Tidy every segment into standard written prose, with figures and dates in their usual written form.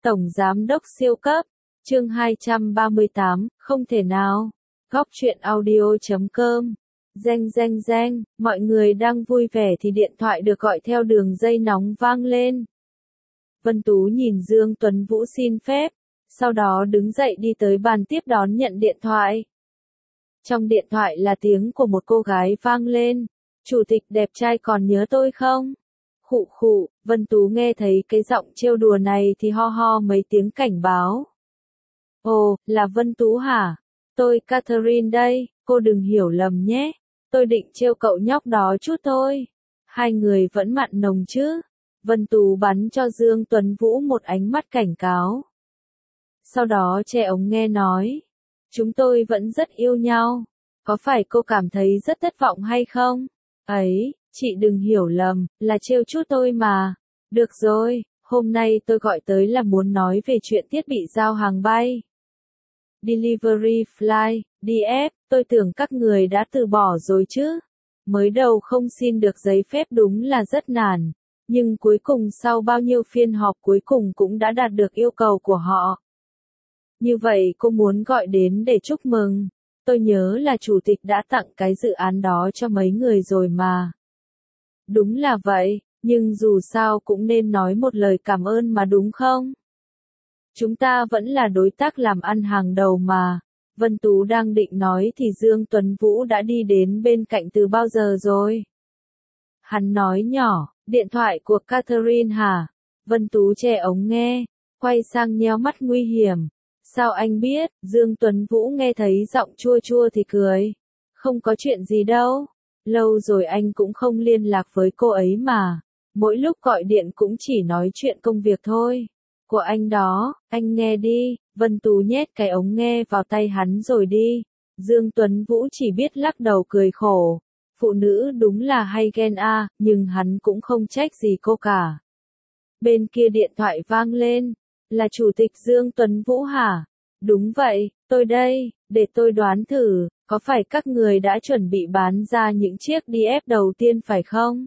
Tổng Giám đốc siêu cấp, chương 238, không thể nào. Góc truyện audio.com. Reng, mọi người đang vui vẻ thì điện thoại được gọi theo đường dây nóng vang lên. Vân Tú nhìn Dương Tuấn Vũ xin phép, sau đó đứng dậy đi tới bàn tiếp đón nhận điện thoại. Trong điện thoại là tiếng của một cô gái vang lên. Chủ tịch đẹp trai còn nhớ tôi không? Khụ, Vân Tú nghe thấy cái giọng trêu đùa này thì ho ho mấy tiếng cảnh báo. Ồ, là Vân Tú hả? Tôi Catherine đây, cô đừng hiểu lầm nhé. Tôi định trêu cậu nhóc đó chút thôi. Hai người vẫn mặn nồng chứ? Vân Tú bắn cho Dương Tuấn Vũ một ánh mắt cảnh cáo. Sau đó che ống nghe nói. Chúng tôi vẫn rất yêu nhau. Có phải cô cảm thấy rất thất vọng hay không? Ấy, chị đừng hiểu lầm, là trêu chút tôi mà. Được rồi, hôm nay tôi gọi tới là muốn nói về chuyện thiết bị giao hàng bay. Delivery Fly, DF, tôi tưởng các người đã từ bỏ rồi chứ. Mới đầu không xin được giấy phép đúng là rất nản, nhưng cuối cùng sau bao nhiêu phiên họp cuối cùng cũng đã đạt được yêu cầu của họ. Như vậy cô muốn gọi đến để chúc mừng. Tôi nhớ là chủ tịch đã tặng cái dự án đó cho mấy người rồi mà. Đúng là vậy, nhưng dù sao cũng nên nói một lời cảm ơn mà đúng không? Chúng ta vẫn là đối tác làm ăn hàng đầu mà. Vân Tú đang định nói thì Dương Tuấn Vũ đã đi đến bên cạnh từ bao giờ rồi. Hắn nói nhỏ, điện thoại của Catherine hả? Vân Tú che ống nghe, quay sang nhéo mắt nguy hiểm. Sao anh biết? Dương Tuấn Vũ nghe thấy giọng chua chua thì cười. Không có chuyện gì đâu. Lâu rồi anh cũng không liên lạc với cô ấy mà. Mỗi lúc gọi điện cũng chỉ nói chuyện công việc thôi. Của anh đó, anh nghe đi. Vân Tú nhét cái ống nghe vào tay hắn rồi đi. Dương Tuấn Vũ chỉ biết lắc đầu cười khổ. Phụ nữ đúng là hay ghen a, nhưng hắn cũng không trách gì cô cả. Bên kia điện thoại vang lên. Là chủ tịch Dương Tuấn Vũ hả? Đúng vậy, tôi đây, để tôi đoán thử, có phải các người đã chuẩn bị bán ra những chiếc DF đầu tiên phải không?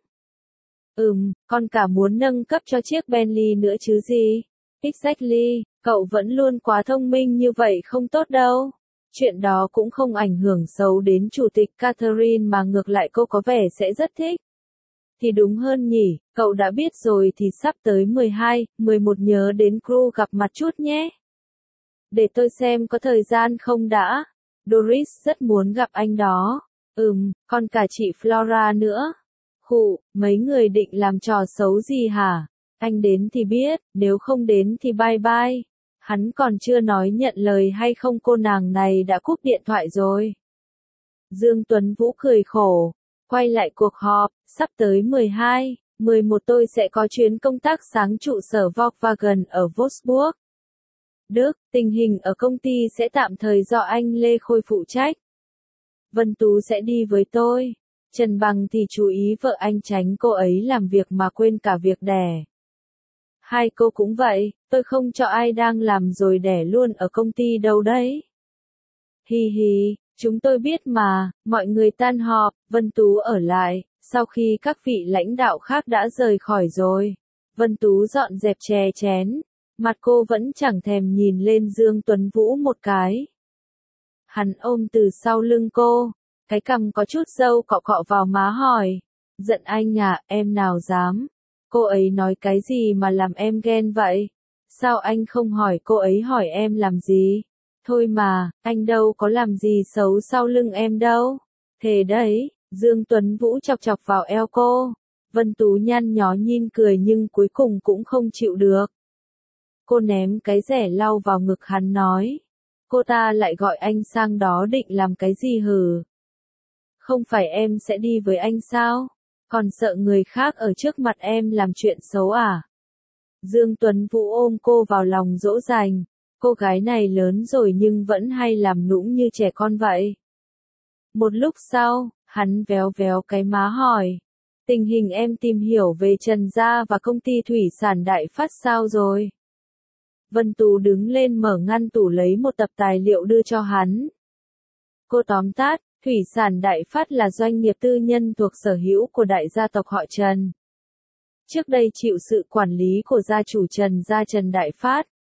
Con cả muốn nâng cấp cho chiếc Bentley nữa chứ gì? Exactly, cậu vẫn luôn quá thông minh như vậy không tốt đâu. Chuyện đó cũng không ảnh hưởng xấu đến chủ tịch Catherine mà ngược lại cô có vẻ sẽ rất thích. Thì đúng hơn nhỉ, cậu đã biết rồi thì sắp tới 12, 11 nhớ đến crew gặp mặt chút nhé. Để tôi xem có thời gian không đã. Doris rất muốn gặp anh đó. Còn cả chị Flora nữa. Mấy người định làm trò xấu gì hả? Anh đến thì biết, nếu không đến thì bye bye. Hắn còn chưa nói nhận lời hay không cô nàng này đã cúp điện thoại rồi. Dương Tuấn Vũ cười khổ. Quay lại cuộc họp, sắp tới 12, 11 tôi sẽ có chuyến công tác sáng trụ sở Volkswagen ở Wolfsburg. Đức, tình hình ở công ty sẽ tạm thời do anh Lê Khôi phụ trách. Vân Tú sẽ đi với tôi. Trần Bằng thì chú ý vợ anh tránh cô ấy làm việc mà quên cả việc đẻ. Hai cô cũng vậy, tôi không cho ai đang làm rồi đẻ luôn ở công ty đâu đấy. Hi, chúng tôi biết mà, mọi người tan họp, Vân Tú ở lại, sau khi các vị lãnh đạo khác đã rời khỏi rồi. Vân Tú dọn dẹp chè chén, mặt cô vẫn chẳng thèm nhìn lên Dương Tuấn Vũ một cái. Hắn ôm từ sau lưng cô, cái cằm có chút râu cọ cọ vào má hỏi. Giận anh à, em nào dám. Cô ấy nói cái gì mà làm em ghen vậy? Sao anh không hỏi cô ấy hỏi em làm gì? Thôi mà, anh đâu có làm gì xấu sau lưng em đâu. Thế đấy, Dương Tuấn Vũ chọc chọc vào eo cô. Vân Tú nhăn nhó nhìn cười nhưng cuối cùng cũng không chịu được. Cô ném cái rẻ lau vào ngực hắn nói. Cô ta lại gọi anh sang đó định làm cái gì hử? Không phải em sẽ đi với anh sao? Còn sợ người khác ở trước mặt em làm chuyện xấu à? Dương Tuấn Vũ ôm cô vào lòng dỗ dành. Cô gái này lớn rồi nhưng vẫn hay làm nũng như trẻ con vậy. Một lúc sau, hắn véo véo cái má hỏi. Tình hình em tìm hiểu về Trần Gia và công ty thủy sản Đại Phát sao rồi? Vân Tú đứng lên mở ngăn tủ lấy một tập tài liệu đưa cho hắn. Cô tóm tắt, Thủy sản Đại Phát là doanh nghiệp tư nhân thuộc sở hữu của đại gia tộc họ Trần. Trước đây chịu sự quản lý của gia chủ Trần Gia Trần Đại Phát,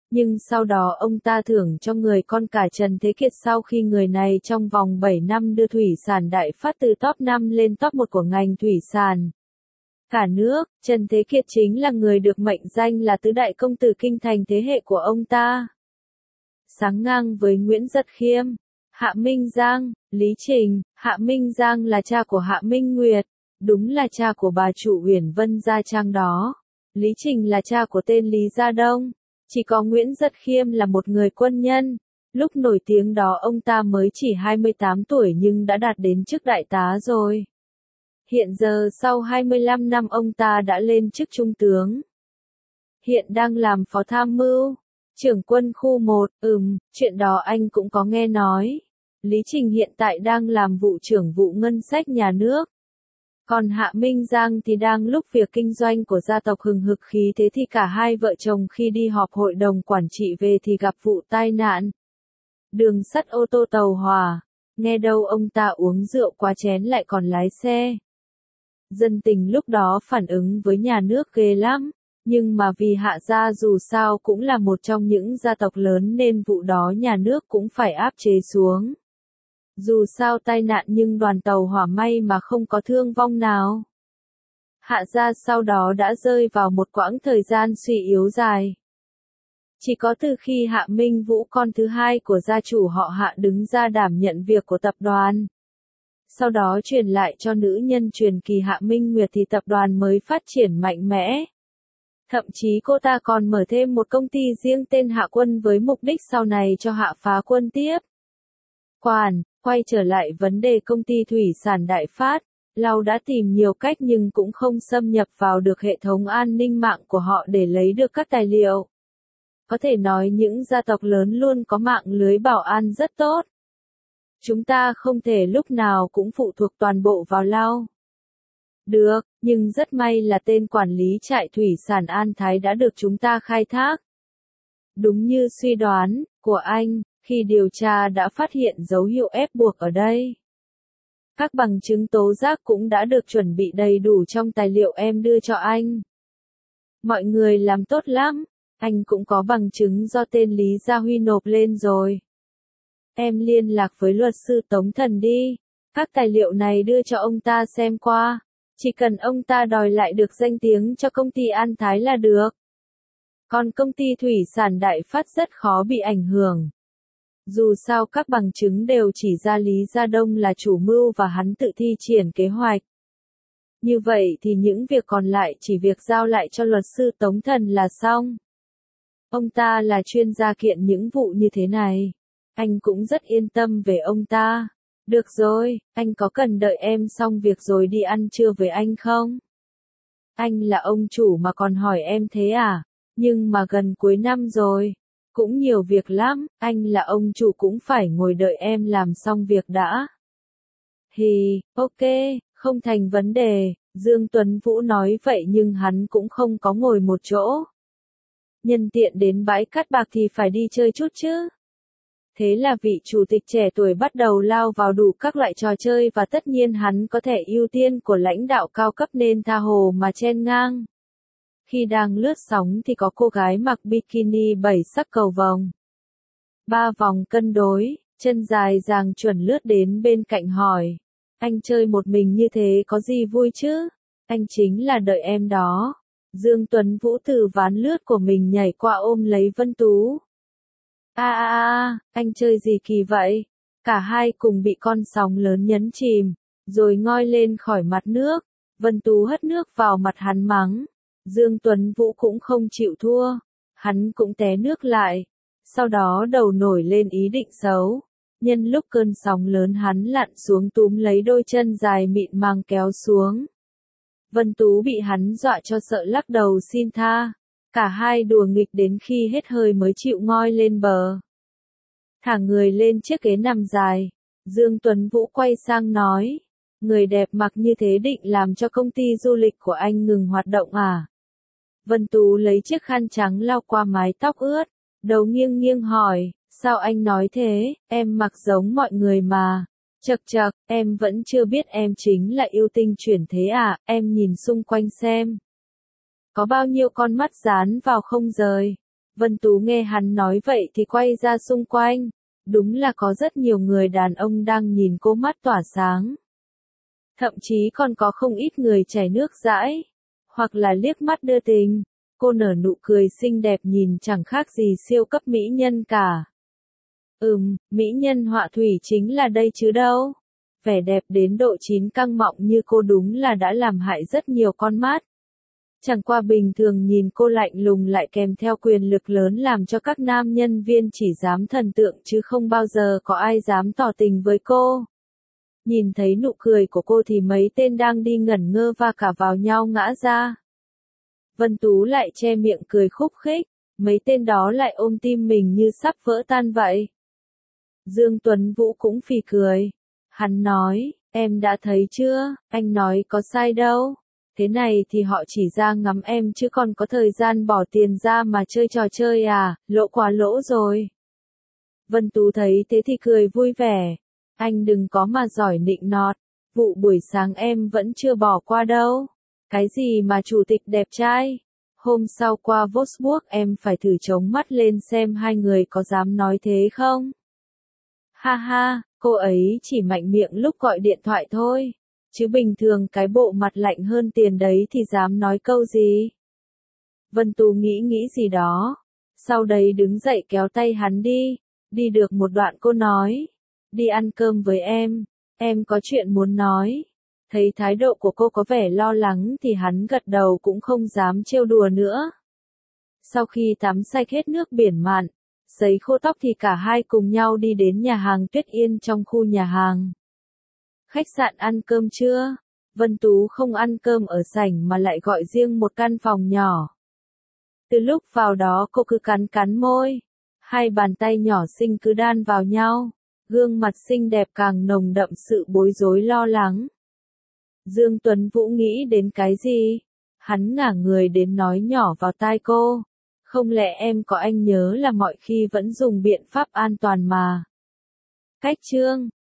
Nhưng sau đó ông ta thưởng cho người con cả Trần Thế Kiệt sau khi người này trong vòng 7 năm đưa thủy sản Đại Phát từ top 5 lên top 1 của ngành thủy sản. Cả nước, Trần Thế Kiệt chính là người được mệnh danh là tứ đại công tử kinh thành thế hệ của ông ta. Sáng ngang với Nguyễn Giật Khiêm, Hạ Minh Giang, Lý Trình. Hạ Minh Giang là cha của Hạ Minh Nguyệt, đúng là cha của bà chủ Uyển Vân Gia Trang đó. Lý Trình là cha của tên Lý Gia Đông. Chỉ có Nguyễn Giật Khiêm là một người quân nhân. Lúc nổi tiếng đó ông ta mới chỉ 28 tuổi nhưng đã đạt đến chức đại tá rồi. Hiện giờ sau 25 năm ông ta đã lên chức trung tướng. Hiện đang làm phó tham mưu, trưởng quân khu 1, chuyện đó anh cũng có nghe nói. Lý Trình hiện tại đang làm vụ trưởng vụ ngân sách nhà nước. Còn Hạ Minh Giang thì đang lúc việc kinh doanh của gia tộc hừng hực khí thế thì cả hai vợ chồng khi đi họp hội đồng quản trị về thì gặp vụ tai nạn. Đường sắt ô tô tàu hỏa, nghe đâu ông ta uống rượu quá chén lại còn lái xe. Dân tình lúc đó phản ứng với nhà nước ghê lắm, nhưng mà vì Hạ gia dù sao cũng là một trong những gia tộc lớn nên vụ đó nhà nước cũng phải áp chế xuống. Dù sao tai nạn nhưng đoàn tàu hỏa may mà không có thương vong nào. Hạ gia sau đó đã rơi vào một quãng thời gian suy yếu dài. Chỉ có từ khi Hạ Minh Vũ con thứ hai của gia chủ họ Hạ đứng ra đảm nhận việc của tập đoàn. Sau đó truyền lại cho nữ nhân truyền kỳ Hạ Minh Nguyệt thì tập đoàn mới phát triển mạnh mẽ. Thậm chí cô ta còn mở thêm một công ty riêng tên Hạ Quân với mục đích sau này cho Hạ phá quân tiếp. Quay trở lại vấn đề công ty thủy sản Đại Phát, Lau đã tìm nhiều cách nhưng cũng không xâm nhập vào được hệ thống an ninh mạng của họ để lấy được các tài liệu. Có thể nói những gia tộc lớn luôn có mạng lưới bảo an rất tốt. Chúng ta không thể lúc nào cũng phụ thuộc toàn bộ vào Lau. Được, nhưng rất may là tên quản lý trại thủy sản An Thái đã được chúng ta khai thác. Đúng như suy đoán của anh, khi điều tra đã phát hiện dấu hiệu ép buộc ở đây. Các bằng chứng tố giác cũng đã được chuẩn bị đầy đủ trong tài liệu em đưa cho anh. Mọi người làm tốt lắm, anh cũng có bằng chứng do tên Lý Gia Huy nộp lên rồi. Em liên lạc với luật sư Tống Thần đi, các tài liệu này đưa cho ông ta xem qua. Chỉ cần ông ta đòi lại được danh tiếng cho công ty An Thái là được. Còn công ty thủy sản Đại Phát rất khó bị ảnh hưởng. Dù sao các bằng chứng đều chỉ ra Lý Gia Đông là chủ mưu và hắn tự thi triển kế hoạch. Như vậy thì những việc còn lại chỉ việc giao lại cho luật sư Tống Thần là xong. Ông ta là chuyên gia kiện những vụ như thế này. Anh cũng rất yên tâm về ông ta. Được rồi, anh có cần đợi em xong việc rồi đi ăn trưa với anh không? Anh là ông chủ mà còn hỏi em thế à? Nhưng mà gần cuối năm rồi. Cũng nhiều việc lắm, anh là ông chủ cũng phải ngồi đợi em làm xong việc đã. Ok, không thành vấn đề, Dương Tuấn Vũ nói vậy nhưng hắn cũng không có ngồi một chỗ. Nhân tiện đến bãi cát bạc thì phải đi chơi chút chứ. Thế là vị chủ tịch trẻ tuổi bắt đầu lao vào đủ các loại trò chơi và tất nhiên hắn có thẻ ưu tiên của lãnh đạo cao cấp nên tha hồ mà chen ngang. Khi đang lướt sóng thì có cô gái mặc bikini 7 sắc cầu vồng. 3 vòng cân đối, chân dài dàng chuẩn lướt đến bên cạnh hỏi. Anh chơi một mình như thế có gì vui chứ? Anh chính là đợi em đó. Dương Tuấn Vũ từ ván lướt của mình nhảy qua ôm lấy Vân Tú. Anh chơi gì kỳ vậy? Cả hai cùng bị con sóng lớn nhấn chìm, rồi ngoi lên khỏi mặt nước. Vân Tú hất nước vào mặt hắn mắng. Dương Tuấn Vũ cũng không chịu thua. Hắn cũng té nước lại. Sau đó đầu nổi lên ý định xấu. Nhân lúc cơn sóng lớn hắn lặn xuống túm lấy đôi chân dài mịn màng kéo xuống. Vân Tú bị hắn dọa cho sợ lắc đầu xin tha. Cả hai đùa nghịch đến khi hết hơi mới chịu ngoi lên bờ. Thả người lên chiếc ghế nằm dài. Dương Tuấn Vũ quay sang nói. Người đẹp mặc như thế định làm cho công ty du lịch của anh ngừng hoạt động à? Vân Tú lấy chiếc khăn trắng lau qua mái tóc ướt. Đầu nghiêng nghiêng hỏi. Sao anh nói thế, em mặc giống mọi người mà. Chậc chậc, em vẫn chưa biết em chính là yêu tinh chuyển thế à, em nhìn xung quanh xem. Có bao nhiêu con mắt dán vào không rời. Vân Tú nghe hắn nói vậy thì quay ra xung quanh. Đúng là có rất nhiều người đàn ông đang nhìn cô mắt tỏa sáng. Thậm chí còn có không ít người chảy nước dãi, hoặc là liếc mắt đưa tình. Cô nở nụ cười xinh đẹp nhìn chẳng khác gì siêu cấp mỹ nhân cả. Mỹ nhân họa thủy chính là đây chứ đâu. Vẻ đẹp đến độ chín căng mọng như cô đúng là đã làm hại rất nhiều con mắt. Chẳng qua bình thường nhìn cô lạnh lùng lại kèm theo quyền lực lớn làm cho các nam nhân viên chỉ dám thần tượng chứ không bao giờ có ai dám tỏ tình với cô. Nhìn thấy nụ cười của cô thì mấy tên đang đi ngẩn ngơ và cả vào nhau ngã ra. Vân Tú lại che miệng cười khúc khích, mấy tên đó lại ôm tim mình như sắp vỡ tan vậy. Dương Tuấn Vũ cũng phì cười. Hắn nói, em đã thấy chưa, anh nói có sai đâu. Thế này thì họ chỉ ra ngắm em chứ còn có thời gian bỏ tiền ra mà chơi trò chơi à, lỗ quá lỗ rồi. Vân Tú thấy thế thì cười vui vẻ. Anh đừng có mà giỏi nịnh nọt, vụ buổi sáng em vẫn chưa bỏ qua đâu. Cái gì mà chủ tịch đẹp trai? Hôm sau qua Wolfsburg em phải thử chống mắt lên xem hai người có dám nói thế không? Ha ha, cô ấy chỉ mạnh miệng lúc gọi điện thoại thôi. Chứ bình thường cái bộ mặt lạnh hơn tiền đấy thì dám nói câu gì? Vân Tú nghĩ gì đó. Sau đấy đứng dậy kéo tay hắn đi. Đi được một đoạn cô nói. Đi ăn cơm với em có chuyện muốn nói. Thấy thái độ của cô có vẻ lo lắng thì hắn gật đầu cũng không dám trêu đùa nữa. Sau khi tắm sạch hết nước biển mặn, sấy khô tóc thì cả hai cùng nhau đi đến nhà hàng Tuyết Yên trong khu nhà hàng. Khách sạn ăn cơm chưa? Vân Tú không ăn cơm ở sảnh mà lại gọi riêng một căn phòng nhỏ. Từ lúc vào đó cô cứ cắn môi. Hai bàn tay nhỏ xinh cứ đan vào nhau. Gương mặt xinh đẹp càng nồng đậm sự bối rối lo lắng. Dương Tuấn Vũ nghĩ đến cái gì? Hắn ngả người đến nói nhỏ vào tai cô. Không lẽ em có anh nhớ là mọi khi vẫn dùng biện pháp an toàn mà. Cách chương